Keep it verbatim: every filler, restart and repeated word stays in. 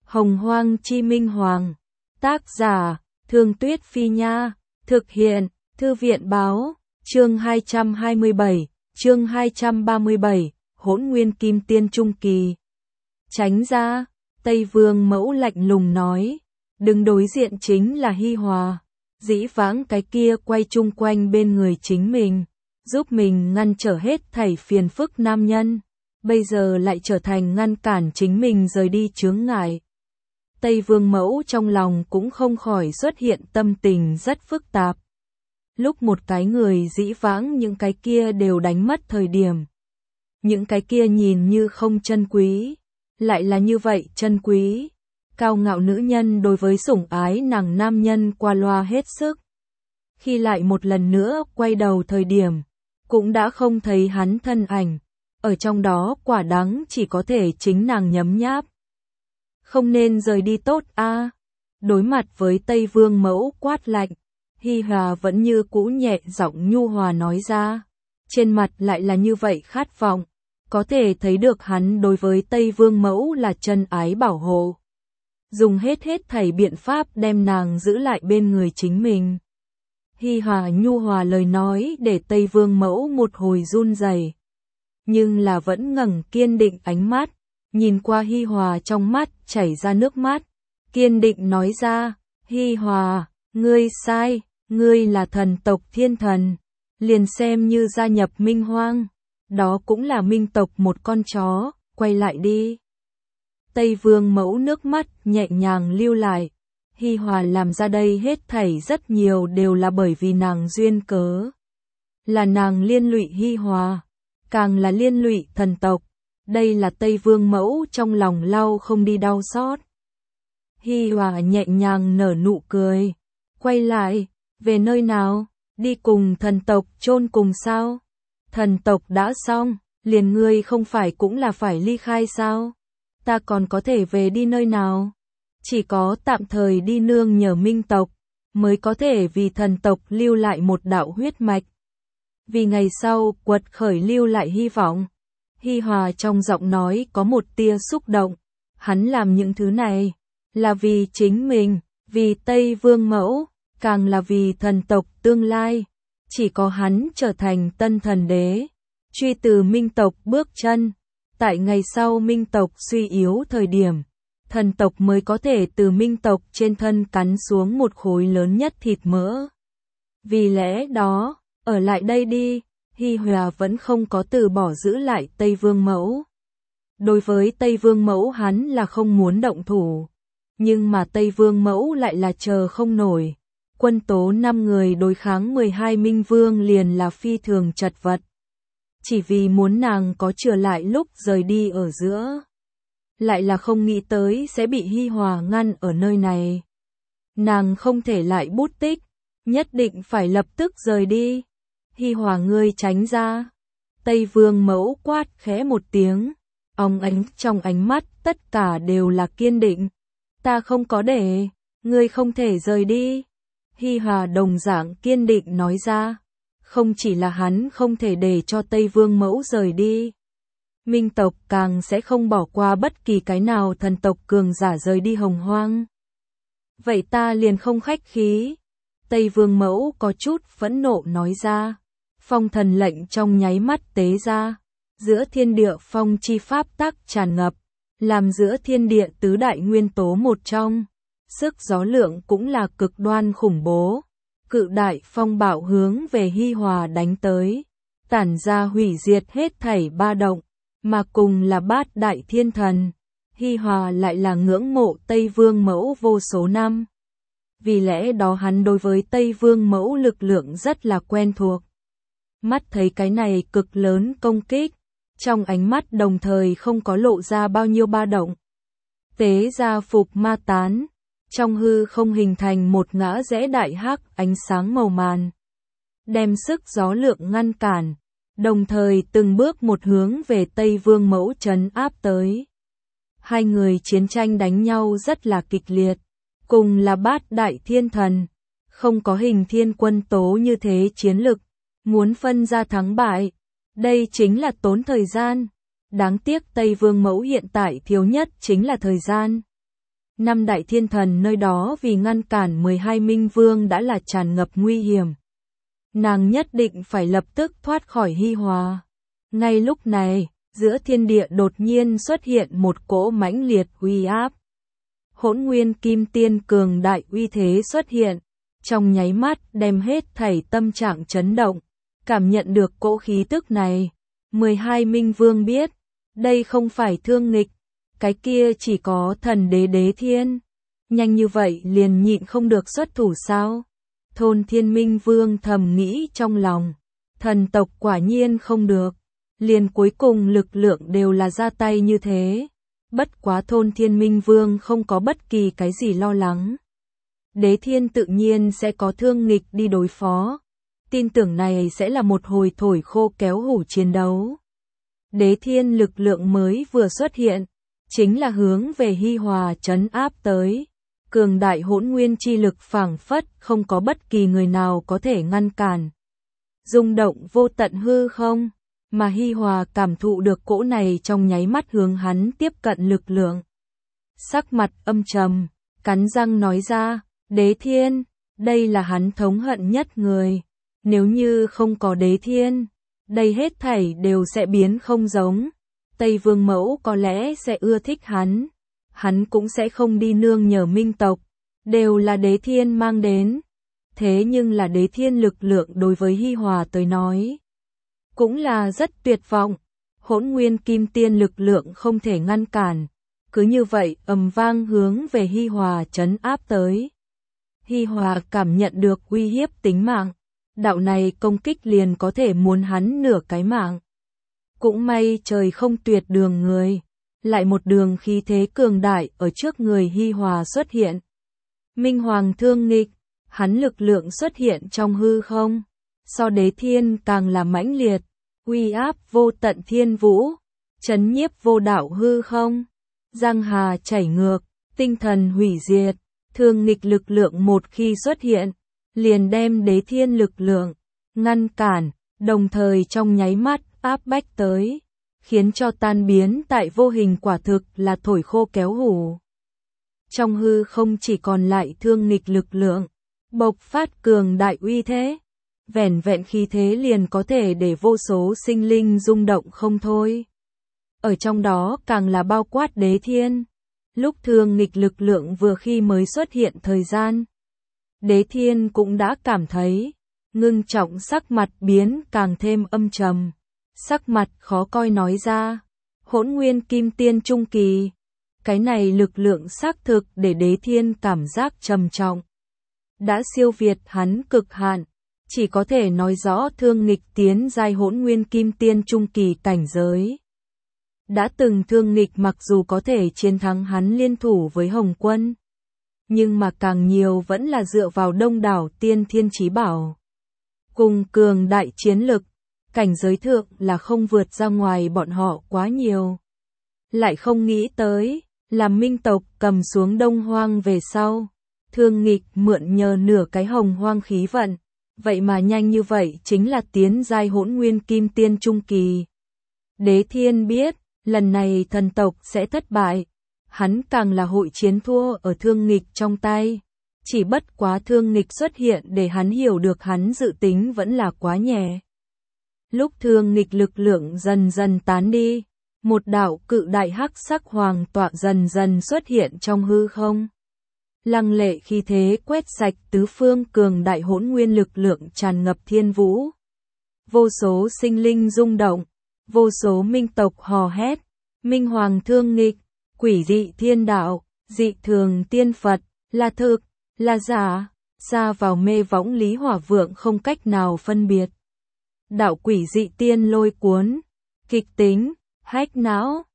Hồng Hoang Chi Minh Hoàng. Tác giả, Thương Tuyết Phi Nha. Thực hiện, Thư viện Báo. Chương hai trăm hai mươi bảy, chương hai trăm ba mươi bảy, Hỗn Nguyên Kim Tiên Trung Kỳ. Tránh ra, Tây Vương Mẫu lạnh lùng nói. Đứng đối diện chính là Hi Hòa. Dĩ vãng cái kia quay chung quanh bên người chính mình, giúp mình ngăn trở hết thảy phiền phức nam nhân. Bây giờ lại trở thành ngăn cản chính mình rời đi chướng ngại. Tây Vương Mẫu trong lòng cũng không khỏi xuất hiện tâm tình rất phức tạp. Lúc một cái người dĩ vãng những cái kia đều đánh mất thời điểm. Những cái kia nhìn như không chân quý, lại là như vậy chân quý. Cao ngạo nữ nhân đối với sủng ái nàng nam nhân qua loa hết sức. Khi lại một lần nữa quay đầu thời điểm, cũng đã không thấy hắn thân ảnh. Ở trong đó quả đắng chỉ có thể chính nàng nhấm nháp. Không nên rời đi tốt a. À. Đối mặt với Tây Vương Mẫu quát lạnh, Hi Hòa vẫn như cũ nhẹ giọng nhu hòa nói ra. Trên mặt lại là như vậy khát vọng. Có thể thấy được hắn đối với Tây Vương Mẫu là chân ái bảo hộ. Dùng hết hết thảy biện pháp đem nàng giữ lại bên người chính mình. Hi Hòa nhu hòa lời nói để Tây Vương Mẫu một hồi run rẩy, nhưng là vẫn ngẩng kiên định ánh mắt, nhìn qua Hi Hòa trong mắt chảy ra nước mắt, kiên định nói ra, Hi Hòa, ngươi sai, ngươi là thần tộc thiên thần, liền xem như gia nhập Minh Hoang, đó cũng là Minh tộc một con chó, quay lại đi. Tây Vương Mẫu nước mắt nhẹ nhàng lưu lại, Hi Hòa làm ra đây hết thảy rất nhiều đều là bởi vì nàng duyên cớ. Là nàng liên lụy Hi Hòa, càng là liên lụy thần tộc, đây là Tây Vương Mẫu trong lòng lau không đi đau xót. Hi Hòa nhẹ nhàng nở nụ cười, quay lại, về nơi nào, đi cùng thần tộc chôn cùng sao? Thần tộc đã xong, liền ngươi không phải cũng là phải ly khai sao? Ta còn có thể về đi nơi nào? Chỉ có tạm thời đi nương nhờ Minh tộc, mới có thể vì thần tộc lưu lại một đạo huyết mạch. Vì ngày sau quật khởi lưu lại hy vọng. Hi Hòa trong giọng nói có một tia xúc động. Hắn làm những thứ này là vì chính mình, vì Tây Vương Mẫu, càng là vì thần tộc tương lai. Chỉ có hắn trở thành tân thần đế, truy từ Minh tộc bước chân. Tại ngày sau Minh tộc suy yếu thời điểm, thần tộc mới có thể từ Minh tộc trên thân cắn xuống một khối lớn nhất thịt mỡ. Vì lẽ đó, ở lại đây đi, Hi Hòa vẫn không có từ bỏ giữ lại Tây Vương Mẫu. Đối với Tây Vương Mẫu hắn là không muốn động thủ, nhưng mà Tây Vương Mẫu lại là chờ không nổi. Quân tố năm người đối kháng mười hai Minh Vương liền là phi thường chật vật. Chỉ vì muốn nàng có trở lại lúc rời đi ở giữa. Lại là không nghĩ tới sẽ bị Hi Hòa ngăn ở nơi này. Nàng không thể lại bút tích, nhất định phải lập tức rời đi. Hi Hòa ngươi tránh ra. Tây Vương Mẫu quát khẽ một tiếng, óng ánh trong ánh mắt tất cả đều là kiên định. Ta không có để, ngươi không thể rời đi. Hi Hòa đồng dạng kiên định nói ra. Không chỉ là hắn không thể để cho Tây Vương Mẫu rời đi. Minh tộc càng sẽ không bỏ qua bất kỳ cái nào thần tộc cường giả rời đi Hồng Hoang. Vậy ta liền không khách khí. Tây Vương Mẫu có chút phẫn nộ nói ra. Phong thần lệnh trong nháy mắt tế ra. Giữa thiên địa phong chi pháp tắc tràn ngập. Làm giữa thiên địa tứ đại nguyên tố một trong. Sức gió lượng cũng là cực đoan khủng bố. Cự đại phong bạo hướng về Hi Hòa đánh tới. Tản ra hủy diệt hết thảy ba động. Mà cùng là bát đại thiên thần. Hi Hòa lại là ngưỡng mộ Tây Vương Mẫu vô số năm. Vì lẽ đó hắn đối với Tây Vương Mẫu lực lượng rất là quen thuộc. Mắt thấy cái này cực lớn công kích, trong ánh mắt đồng thời không có lộ ra bao nhiêu ba động. Tế ra phục ma tán, trong hư không hình thành một ngã rẽ đại hắc ánh sáng màu màn. Đem sức gió lượng ngăn cản, đồng thời từng bước một hướng về Tây Vương Mẫu trấn áp tới. Hai người chiến tranh đánh nhau rất là kịch liệt. Cùng là bát đại thiên thần, không có hình thiên quân tố như thế chiến lực, muốn phân ra thắng bại, đây chính là tốn thời gian. Đáng tiếc Tây Vương Mẫu hiện tại thiếu nhất chính là thời gian. Năm đại thiên thần nơi đó vì ngăn cản mười hai minh vương đã là tràn ngập nguy hiểm. Nàng nhất định phải lập tức thoát khỏi Hi Hòa. Ngay lúc này, giữa thiên địa đột nhiên xuất hiện một cỗ mãnh liệt uy áp. Hỗn nguyên kim tiên cường đại uy thế xuất hiện, trong nháy mắt đem hết thảy tâm trạng chấn động. Cảm nhận được cỗ khí tức này, mười hai minh vương biết, đây không phải thương nghịch, cái kia chỉ có thần đế Đế Thiên. Nhanh như vậy liền nhịn không được xuất thủ sao? Thôn Thiên Minh Vương thầm nghĩ trong lòng, thần tộc quả nhiên không được, liền cuối cùng lực lượng đều là ra tay như thế. Bất quá Thôn Thiên Minh Vương không có bất kỳ cái gì lo lắng. Đế Thiên tự nhiên sẽ có thương nghịch đi đối phó. Tin tưởng này sẽ là một hồi thổi khô kéo hủ chiến đấu. Đế Thiên lực lượng mới vừa xuất hiện, chính là hướng về Hi Hòa trấn áp tới. Cường đại hỗn nguyên chi lực phảng phất không có bất kỳ người nào có thể ngăn cản. Rung động vô tận hư không, mà Hi Hòa cảm thụ được cỗ này trong nháy mắt hướng hắn tiếp cận lực lượng. Sắc mặt âm trầm, cắn răng nói ra, Đế Thiên, đây là hắn thống hận nhất người. Nếu như không có Đế Thiên, đây hết thảy đều sẽ biến không giống. Tây Vương Mẫu có lẽ sẽ ưa thích hắn. Hắn cũng sẽ không đi nương nhờ minh tộc, đều là Đế Thiên mang đến. Thế nhưng là Đế Thiên lực lượng đối với Hi Hòa tới nói, cũng là rất tuyệt vọng. Hỗn nguyên kim tiên lực lượng không thể ngăn cản, cứ như vậy ầm vang hướng về Hi Hòa trấn áp tới. Hi Hòa cảm nhận được uy hiếp tính mạng, đạo này công kích liền có thể muốn hắn nửa cái mạng. Cũng may trời không tuyệt đường người. Lại một đường khí thế cường đại ở trước người Hi Hòa xuất hiện. Minh Hoàng thương nghịch, hắn lực lượng xuất hiện trong hư không, so Đế Thiên càng là mãnh liệt, uy áp vô tận thiên vũ, chấn nhiếp vô đạo hư không, giang hà chảy ngược, tinh thần hủy diệt, thương nghịch lực lượng một khi xuất hiện, liền đem Đế Thiên lực lượng ngăn cản, đồng thời trong nháy mắt áp bách tới, khiến cho tan biến tại vô hình quả thực là thổi khô kéo hủ. Trong hư không chỉ còn lại thương nghịch lực lượng, bộc phát cường đại uy thế, vẻn vẹn khí thế liền có thể để vô số sinh linh rung động không thôi. Ở trong đó càng là bao quát Đế Thiên. Lúc thương nghịch lực lượng vừa khi mới xuất hiện thời gian, Đế Thiên cũng đã cảm thấy, ngưng trọng sắc mặt biến càng thêm âm trầm. Sắc mặt khó coi nói ra, hỗn nguyên kim tiên trung kỳ. Cái này lực lượng xác thực để Đế Thiên cảm giác trầm trọng. Đã siêu việt hắn cực hạn, chỉ có thể nói rõ thương nghịch tiến giai hỗn nguyên kim tiên trung kỳ cảnh giới. Đã từng thương nghịch mặc dù có thể chiến thắng hắn liên thủ với Hồng Quân, nhưng mà càng nhiều vẫn là dựa vào đông đảo tiên thiên chí bảo. Cùng cường đại chiến lực, cảnh giới thượng là không vượt ra ngoài bọn họ quá nhiều. Lại không nghĩ tới, làm minh tộc cầm xuống Đông Hoang về sau, thương nghịch mượn nhờ nửa cái hồng hoang khí vận, vậy mà nhanh như vậy chính là tiến giai hỗn nguyên kim tiên trung kỳ. Đế Thiên biết, lần này thần tộc sẽ thất bại, hắn càng là hội chiến thua ở thương nghịch trong tay. Chỉ bất quá thương nghịch xuất hiện để hắn hiểu được hắn dự tính vẫn là quá nhẹ. Lúc thương nghịch lực lượng dần dần tán đi, một đạo cự đại hắc sắc hoàng tọa dần dần xuất hiện trong hư không. Lăng lệ khí thế quét sạch tứ phương, cường đại hỗn nguyên lực lượng tràn ngập thiên vũ. Vô số sinh linh rung động, vô số minh tộc hò hét, minh hoàng thương nghịch, quỷ dị thiên đạo, dị thường tiên Phật, là thực, là giả, xa vào mê võng Lý Hỏa Vượng không cách nào phân biệt. Đạo quỷ dị tiên lôi cuốn, kịch tính, hách não,